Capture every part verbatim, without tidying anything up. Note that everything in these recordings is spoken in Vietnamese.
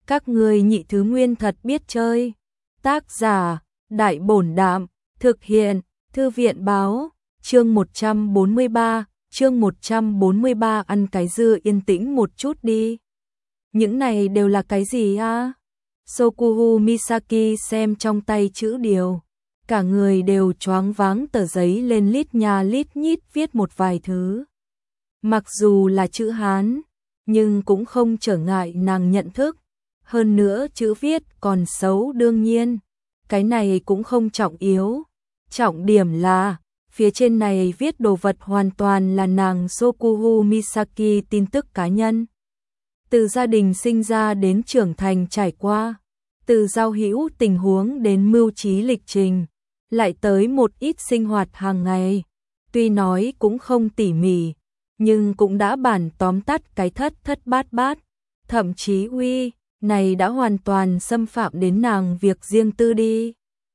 Các ngươi nhị thứ nguyên thật biết chơi. Tác giả, Đại Bổn Đạm, thực hiện, Thư viện Báo, chương một trăm bốn mươi ba, chương một trăm bốn mươi ba ăn cái dưa yên tĩnh một chút đi. Những này đều là cái gì a? Sokuhu Misaki xem trong tay chữ điều, cả người đều choáng váng, tờ giấy lên lít nha lít nhít viết một vài thứ. Mặc dù là chữ Hán, nhưng cũng không trở ngại nàng nhận thức. Hơn nữa chữ viết còn xấu đương nhiên, cái này cũng không trọng yếu. Trọng điểm là, phía trên này viết đồ vật hoàn toàn là nàng Sokuhu Misaki tin tức cá nhân. Từ gia đình sinh ra đến trưởng thành trải qua, từ giao hữu tình huống đến mưu trí lịch trình, lại tới một ít sinh hoạt hàng ngày. Tuy nói cũng không tỉ mỉ, nhưng cũng đã bản tóm tắt cái thất thất bát bát. Thậm chí uy, này đã hoàn toàn xâm phạm đến nàng việc riêng tư đi.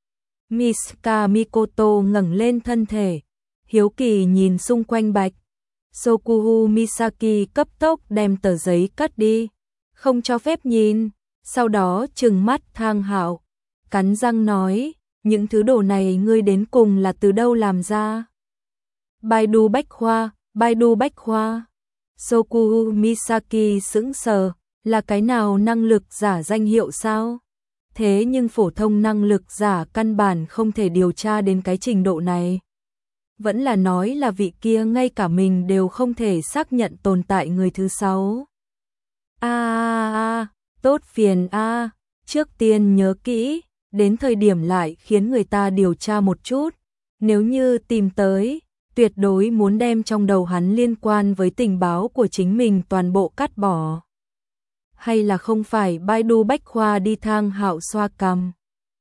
Misuka Mikoto ngẩng lên thân thể, hiếu kỳ nhìn xung quanh bạch. Sokuhu Misaki cấp tốc đem tờ giấy cất đi, không cho phép nhìn, sau đó trừng mắt Thang Hạo, cắn răng nói, những thứ đồ này ngươi đến cùng là từ đâu làm ra? Baidu Bách Khoa, Baidu Bách Khoa. Sokuhu Misaki sững sờ, là cái nào năng lực giả danh hiệu sao? Thế nhưng phổ thông năng lực giả căn bản không thể điều tra đến cái trình độ này. Vẫn là nói là vị kia ngay cả mình đều không thể xác nhận tồn tại người thứ sáu. A a a, tốt phiền a, trước tiên nhớ kỹ, đến thời điểm lại khiến người ta điều tra một chút, nếu như tìm tới, tuyệt đối muốn đem trong đầu hắn liên quan với tình báo của chính mình toàn bộ cắt bỏ. Hay là không phải Baidu Bách Khoa đi? Thang Hạo xoa cằm.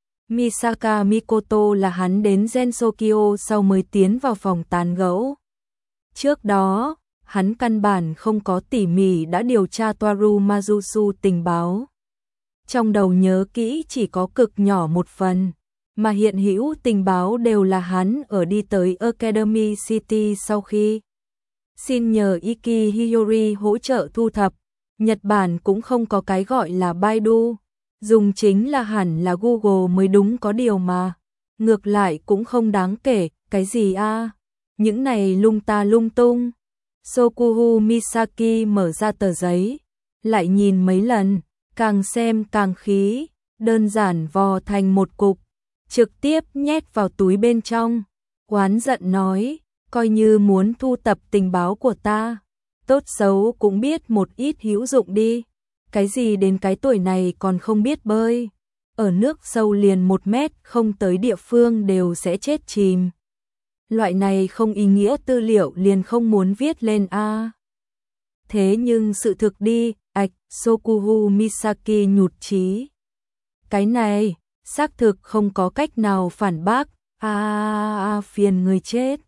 Misaka Mikoto là hắn đến Gensokyo sau mới tiến vào phòng tán gẫu. Trước đó, hắn căn bản không có tỉ mỉ đã điều tra Toaru Majusu tình báo. Trong đầu nhớ kỹ chỉ có cực nhỏ một phần, mà hiện hữu tình báo đều là hắn ở đi tới Academy City sau khi xin nhờ Iki Hiyori hỗ trợ thu thập. Nhật Bản cũng không có cái gọi là Baidu, dùng chính là hẳn là Google mới đúng, có điều mà. Ngược lại cũng không đáng kể, cái gì a? Những này lung ta lung tung. Sokuhu Misaki mở ra tờ giấy, lại nhìn mấy lần, càng xem càng khí, đơn giản vò thành một cục, trực tiếp nhét vào túi bên trong. Oán giận nói, coi như muốn thu tập tình báo của ta, tốt xấu cũng biết một ít hữu dụng đi. Cái gì đến cái tuổi này còn không biết bơi, ở nước sâu liền một mét không tới địa phương đều sẽ chết chìm. Loại này không ý nghĩa tư liệu liền không muốn viết lên a. Thế nhưng sự thực đi, ạch, Sokuhu Misaki nhụt chí. Cái này, xác thực không có cách nào phản bác, a a a phiền người chết.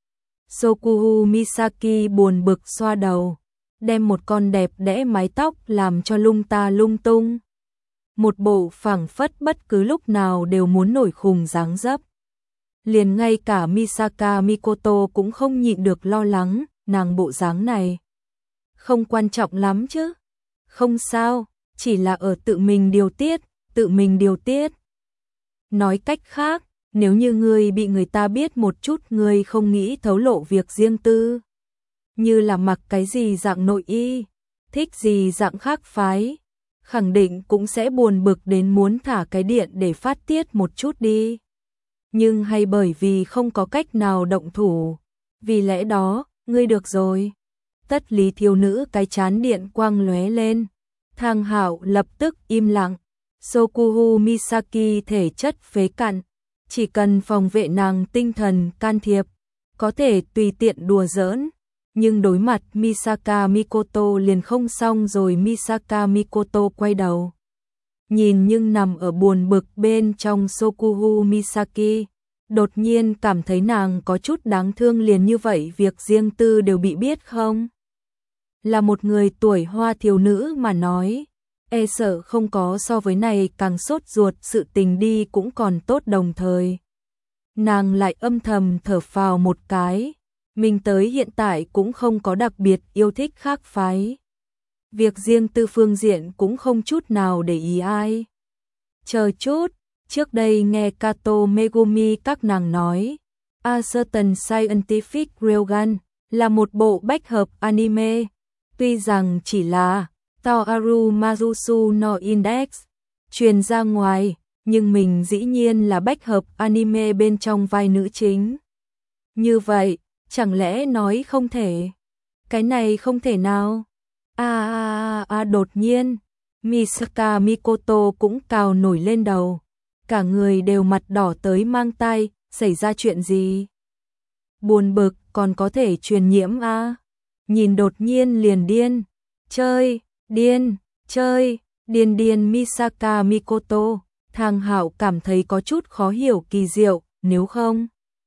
Sokuhu Misaki buồn bực xoa đầu, đem một con đẹp đẽ mái tóc làm cho lung ta lung tung. Một bộ phảng phất bất cứ lúc nào đều muốn nổi khùng dáng dấp. Liền ngay cả Misaka Mikoto cũng không nhịn được lo lắng, nàng bộ dáng này không quan trọng lắm chứ? Không sao, chỉ là ở tự mình điều tiết, tự mình điều tiết. Nói cách khác, nếu như ngươi bị người ta biết một chút ngươi không nghĩ thấu lộ việc riêng tư, như là mặc cái gì dạng nội y, thích gì dạng khác phái, khẳng định cũng sẽ buồn bực đến muốn thả cái điện để phát tiết một chút đi. Nhưng hay bởi vì không có cách nào động thủ, vì lẽ đó, ngươi được rồi. Tất lý thiếu nữ cái chán điện quang lóe lên, Thang Hạo lập tức im lặng. Sokuhu Misaki thể chất phế cạn, chỉ cần phòng vệ nàng tinh thần can thiệp, có thể tùy tiện đùa giỡn. Nhưng đối mặt Misaka Mikoto liền không xong rồi. Misaka Mikoto quay đầu, nhìn nhưng nằm ở buồn bực bên trong Sokuhu Misaki, đột nhiên cảm thấy nàng có chút đáng thương. Liền như vậy việc riêng tư đều bị biết không? Là một người tuổi hoa thiếu nữ mà nói, e sợ không có so với này càng sốt ruột sự tình đi cũng còn tốt. Đồng thời, nàng lại âm thầm thở phào một cái, mình tới hiện tại cũng không có đặc biệt yêu thích khác phái. Việc riêng tư phương diện cũng không chút nào để ý ai. Chờ chút, trước đây nghe Kato Megumi các nàng nói, A Certain Scientific Railgun là một bộ bách hợp anime, tuy rằng chỉ là Toaru Mazusu no Index truyền ra ngoài, nhưng mình dĩ nhiên là bách hợp anime bên trong vai nữ chính. Như vậy, chẳng lẽ nói không thể? Cái này không thể nào. A a a đột nhiên, Misaka Mikoto cũng cào nổi lên đầu. Cả người đều mặt đỏ tới mang tai, xảy ra chuyện gì? Buồn bực còn có thể truyền nhiễm a? Nhìn đột nhiên liền điên. Chơi, điên, chơi, điên điên Misaka Mikoto. Thang Hạo cảm thấy có chút khó hiểu kỳ diệu, nếu không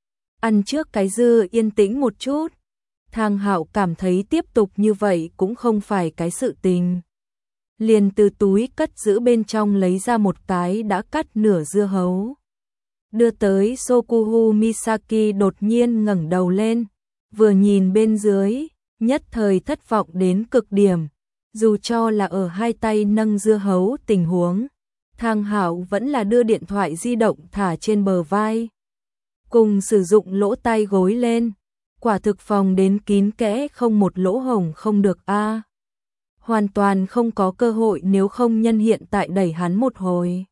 ăn trước cái dư yên tĩnh một chút. Thang Hạo cảm thấy tiếp tục như vậy cũng không phải cái sự tình. Liền từ túi cất giữ bên trong lấy ra một cái đã cắt nửa dưa hấu. Đưa tới Sokuhu Misaki đột nhiên ngẩng đầu lên, vừa nhìn bên dưới, nhất thời thất vọng đến cực điểm. Dù cho là ở hai tay nâng dưa hấu tình huống, Thang Hạo vẫn là đưa điện thoại di động thả trên bờ vai. Cùng sử dụng lỗ tai gối lên, quả thực phòng đến kín kẽ không một lỗ hổng không được a. Hoàn toàn không có cơ hội nếu không nhân hiện tại đẩy hắn một hồi.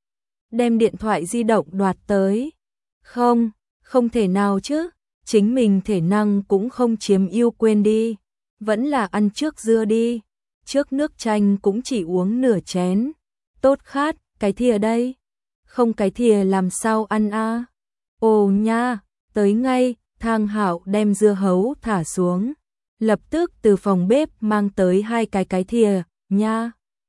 Đem điện thoại di động đoạt tới. Không, không thể nào chứ, chính mình thể năng cũng không chiếm ưu quên đi. Vẫn là ăn trước dưa đi, trước nước chanh cũng chỉ uống nửa chén. Tốt khát, cái thìa đây. Không cái thìa làm sao ăn a? Ồ nha, tới ngay. Thang Hạo đem dưa hấu thả xuống, lập tức từ phòng bếp mang tới hai cái cái thìa, nha.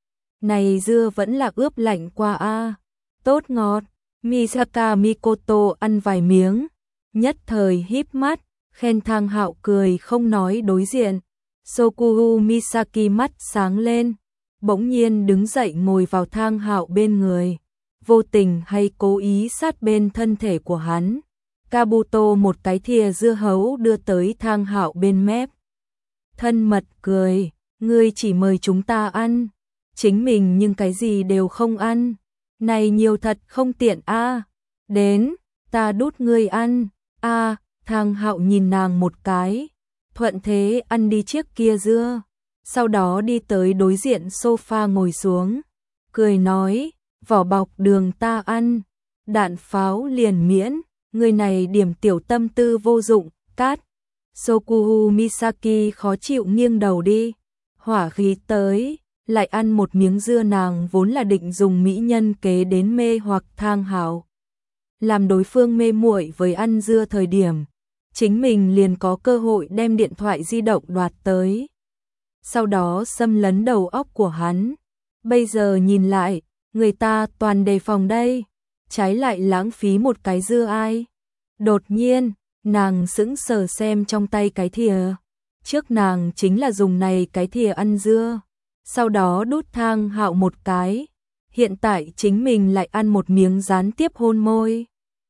Này dưa vẫn là ướp lạnh qua a, tốt ngọt. Misaka Mikoto ăn vài miếng, nhất thời híp mắt, khen Thang Hạo cười không nói đối diện. Sokuhu Misaki mắt sáng lên, bỗng nhiên đứng dậy ngồi vào Thang Hạo bên người, vô tình hay cố ý sát bên thân thể của hắn. Kabuto một cái thìa dưa hấu đưa tới Thang Hạo bên mép. Thân mật cười, ngươi chỉ mời chúng ta ăn, chính mình nhưng cái gì đều không ăn. Này nhiều thật không tiện a. Đến, ta đút ngươi ăn. A, Thang Hạo nhìn nàng một cái, thuận thế ăn đi chiếc kia dưa, sau đó đi tới đối diện sofa ngồi xuống, cười nói, vỏ bọc đường ta ăn, đạn pháo liền miễn. Người này điểm tiểu tâm tư vô dụng, cát. Sokuhu Misaki khó chịu nghiêng đầu đi. Hỏa khí tới, lại ăn một miếng dưa, nàng vốn là định dùng mỹ nhân kế đến mê hoặc Thang Hạo. Làm đối phương mê muội với ăn dưa thời điểm, chính mình liền có cơ hội đem điện thoại di động đoạt tới. Sau đó xâm lấn đầu óc của hắn. Bây giờ nhìn lại, người ta toàn đề phòng đây. Trái lại lãng phí một cái dưa ai. Đột nhiên, nàng sững sờ xem trong tay cái thìa. Trước nàng chính là dùng này cái thìa ăn dưa, sau đó đút Thang Hạo một cái. Hiện tại chính mình lại ăn một miếng gián tiếp hôn môi.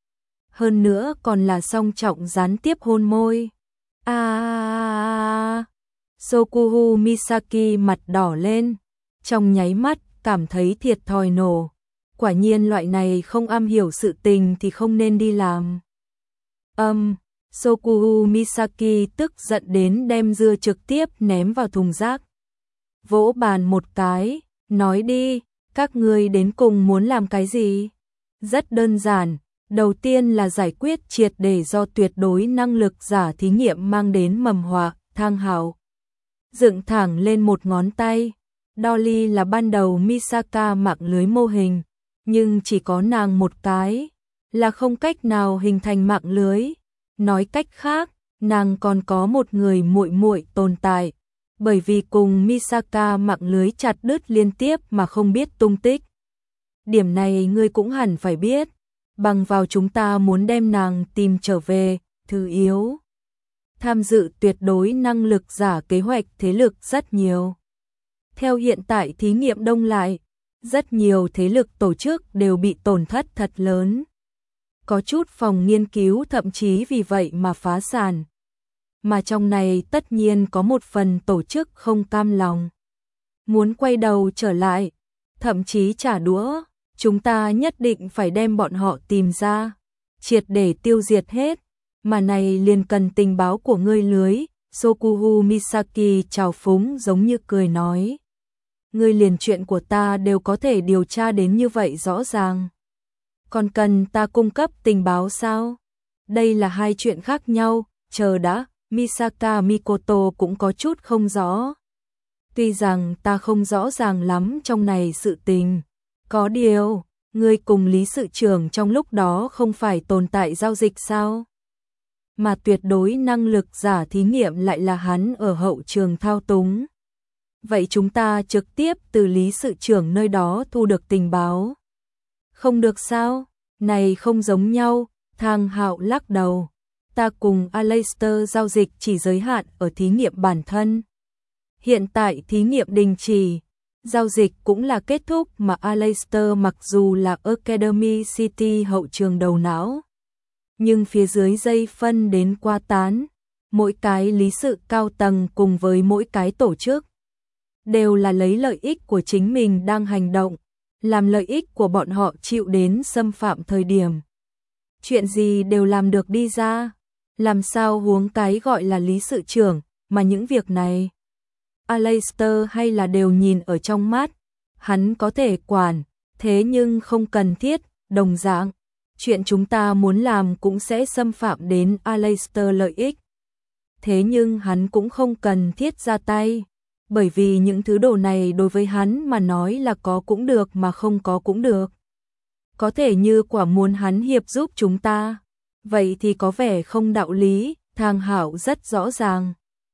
Hơn nữa còn là song trọng gián tiếp hôn môi. À, Sokuhu Misaki mặt đỏ lên, trong nháy mắt cảm thấy thiệt thòi nổ. Quả nhiên loại này không am hiểu sự tình thì không nên đi làm. Âm, um, Sokuhu Misaki tức giận đến đem dưa trực tiếp ném vào thùng rác. Vỗ bàn một cái, nói đi, các ngươi đến cùng muốn làm cái gì? Rất đơn giản, đầu tiên là giải quyết triệt để do tuyệt đối năng lực giả thí nghiệm mang đến mầm họa. Thang Hạo dựng thẳng lên một ngón tay. Dolly là ban đầu Misaka mạng lưới mô hình, nhưng chỉ có nàng một cái, là không cách nào hình thành mạng lưới. Nói cách khác, nàng còn có một người muội muội tồn tại, bởi vì cùng Misaka mạng lưới chặt đứt liên tiếp mà không biết tung tích. Điểm này ngươi cũng hẳn phải biết, bằng vào chúng ta muốn đem nàng tìm trở về, thứ yếu. Tham dự tuyệt đối năng lực giả kế hoạch thế lực rất nhiều. Theo hiện tại thí nghiệm đông lại, rất nhiều thế lực tổ chức đều bị tổn thất thật lớn. Có chút phòng nghiên cứu thậm chí vì vậy mà phá sản. Mà trong này tất nhiên có một phần tổ chức không cam lòng. muốn quay đầu trở lại, thậm chí trả đũa, chúng ta nhất định phải đem bọn họ tìm ra, triệt để tiêu diệt hết, mà này liền cần tình báo của ngươi lưới. Sokuhu Misaki trào phúng giống như cười nói. Ngươi liền chuyện của ta đều có thể điều tra đến như vậy rõ ràng. Còn cần ta cung cấp tình báo sao? Đây là hai chuyện khác nhau, chờ đã, Misaka Mikoto cũng có chút không rõ. Tuy rằng ta không rõ ràng lắm trong này sự tình, có điều, ngươi cùng Lý sự trưởng trong lúc đó không phải tồn tại giao dịch sao? Mà tuyệt đối năng lực giả thí nghiệm lại là hắn ở hậu trường thao túng. Vậy chúng ta trực tiếp từ Lý sự trưởng nơi đó thu được tình báo. Không được sao? Này không giống nhau, Thang Hạo lắc đầu. Ta cùng Aleister giao dịch chỉ giới hạn ở thí nghiệm bản thân. Hiện tại thí nghiệm đình chỉ, giao dịch cũng là kết thúc mà Aleister mặc dù là Academy City hậu trường đầu não. Nhưng phía dưới dây phân đến qua tán, mỗi cái lý sự cao tầng cùng với mỗi cái tổ chức đều là lấy lợi ích của chính mình đang hành động, làm lợi ích của bọn họ chịu đến xâm phạm thời điểm. Chuyện gì đều làm được đi ra, làm sao huống cái gọi là lý sự trưởng, mà những việc này Aleister hay là đều nhìn ở trong mắt, hắn có thể quản, thế nhưng không cần thiết, đồng dạng. Chuyện chúng ta muốn làm cũng sẽ xâm phạm đến Aleister lợi ích. Thế nhưng hắn cũng không cần thiết ra tay, bởi vì những thứ đồ này đối với hắn mà nói là có cũng được mà không có cũng được. Có thể như quả muốn hắn hiệp giúp chúng ta, vậy thì có vẻ không đạo lý, Thang Hạo rất rõ ràng.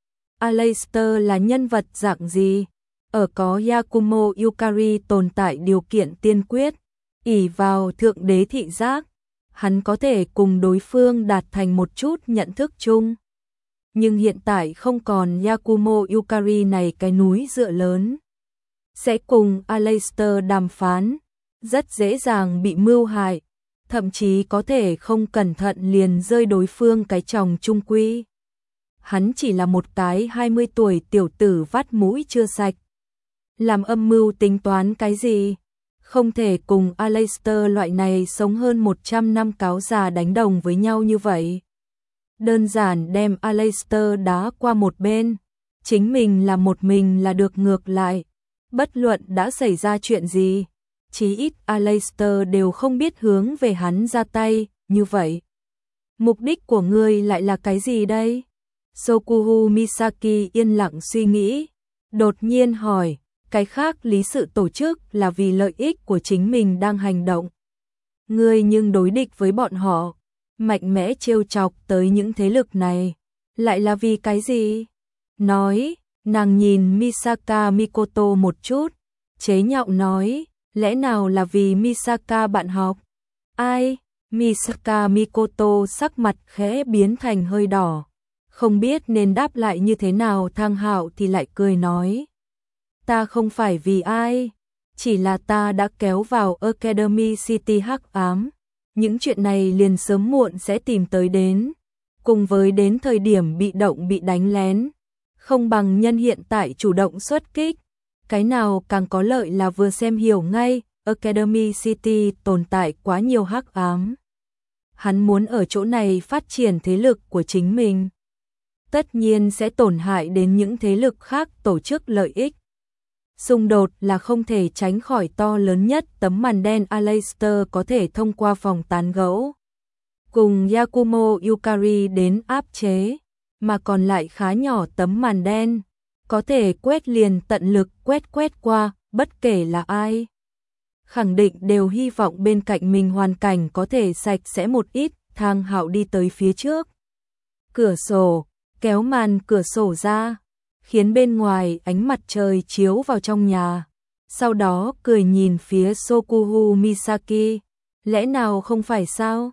Aleister là nhân vật dạng gì? Ở có Yakumo Yukari tồn tại điều kiện tiên quyết, ỷ vào thượng đế thị giác, hắn có thể cùng đối phương đạt thành một chút nhận thức chung. Nhưng hiện tại không còn Yakumo Yukari này cái núi dựa lớn. Sẽ cùng Aleister đàm phán, rất dễ dàng bị mưu hại, thậm chí có thể không cẩn thận liền rơi đối phương cái chồng trung quy. Hắn chỉ là một cái hai mươi tuổi tiểu tử vắt mũi chưa sạch. Làm âm mưu tính toán cái gì? Không thể cùng Aleister loại này sống hơn một trăm năm cáo già đánh đồng với nhau như vậy. Đơn giản đem Aleister đá qua một bên, chính mình là một mình là được ngược lại. Bất luận đã xảy ra chuyện gì, chí ít Aleister đều không biết hướng về hắn ra tay, như vậy. Mục đích của ngươi lại là cái gì đây? Sokuhu Misaki yên lặng suy nghĩ, đột nhiên hỏi. Cái khác lý sự tổ chức là vì lợi ích của chính mình đang hành động. Ngươi nhưng đối địch với bọn họ, mạnh mẽ trêu chọc tới những thế lực này, lại là vì cái gì? Nói, nàng nhìn Misaka Mikoto một chút, chế nhạo nói, lẽ nào là vì Misaka bạn học? Ai? Misaka Mikoto sắc mặt khẽ biến thành hơi đỏ, không biết nên đáp lại như thế nào. Thang Hạo thì lại cười nói. Ta không phải vì ai, chỉ là ta đã kéo vào Academy City hắc ám. Những chuyện này liền sớm muộn sẽ tìm tới đến, cùng với đến thời điểm bị động bị đánh lén, không bằng nhân hiện tại chủ động xuất kích. Cái nào càng có lợi là vừa xem hiểu ngay, Academy City tồn tại quá nhiều hắc ám. Hắn muốn ở chỗ này phát triển thế lực của chính mình, tất nhiên sẽ tổn hại đến những thế lực khác tổ chức lợi ích. Xung đột là không thể tránh khỏi. To lớn nhất tấm màn đen Aleister có thể thông qua phòng tán gẫu cùng Yakumo Yukari đến áp chế, mà còn lại khá nhỏ tấm màn đen có thể quét liền tận lực quét quét qua, bất kể là ai. Khẳng định đều hy vọng bên cạnh mình hoàn cảnh có thể sạch sẽ một ít. Thang Hạo đi tới phía trước cửa sổ, kéo màn cửa sổ ra, khiến bên ngoài ánh mặt trời chiếu vào trong nhà. Sau đó cười nhìn phía Sokuhu Misaki, lẽ nào không phải sao?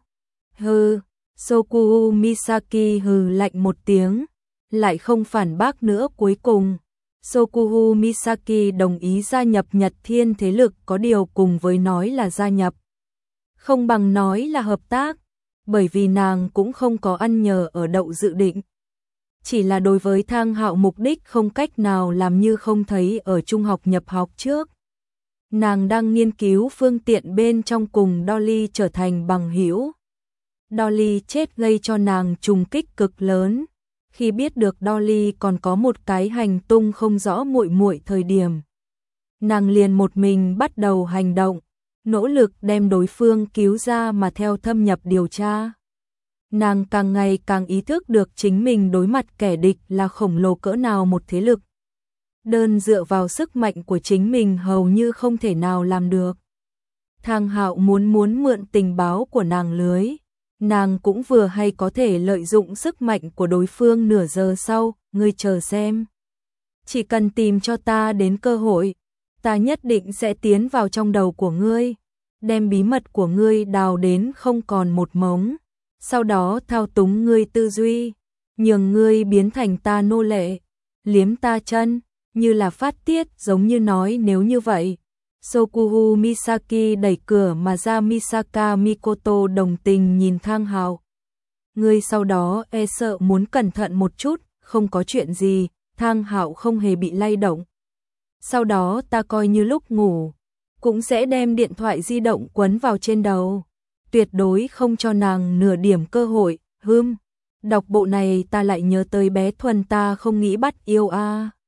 Hừ, Sokuhu Misaki hừ lạnh một tiếng, lại không phản bác nữa. Cuối cùng, Sokuhu Misaki đồng ý gia nhập Nhật Thiên thế lực, có điều cùng với nói là gia nhập, không bằng nói là hợp tác, bởi vì nàng cũng không có ăn nhờ ở đậu dự định. chỉ là đối với Thang Hạo mục đích không cách nào làm như không thấy ở trung học nhập học trước. Nàng đang nghiên cứu phương tiện bên trong cùng Dolly trở thành bằng hữu. Dolly chết gây cho nàng trùng kích cực lớn. Khi biết được Dolly còn có một cái hành tung không rõ muội muội thời điểm, nàng liền một mình bắt đầu hành động, nỗ lực đem đối phương cứu ra mà theo thâm nhập điều tra. Nàng càng ngày càng ý thức được chính mình đối mặt kẻ địch là khổng lồ cỡ nào một thế lực. Đơn dựa vào sức mạnh của chính mình hầu như không thể nào làm được. Thang Hạo muốn muốn mượn tình báo của nàng lưới. Nàng cũng vừa hay có thể lợi dụng sức mạnh của đối phương nửa giờ sau, ngươi chờ xem. Chỉ cần tìm cho ta đến cơ hội, ta nhất định sẽ tiến vào trong đầu của ngươi, đem bí mật của ngươi đào đến không còn một mống, sau đó thao túng ngươi tư duy, nhường ngươi biến thành ta nô lệ, liếm ta chân, như là phát tiết giống như nói nếu như vậy. Sokuhu Misaki đẩy cửa mà ra. Misaka Mikoto đồng tình nhìn Thang Hạo. Ngươi sau đó e sợ muốn cẩn thận một chút, không có chuyện gì. Thang Hạo không hề bị lay động. Sau đó ta coi như lúc ngủ, cũng sẽ đem điện thoại di động quấn vào trên đầu. Tuyệt đối không cho nàng nửa điểm cơ hội. Hưm, đọc bộ này ta lại nhớ tới bé Thuần ta không nghĩ bắt yêu a.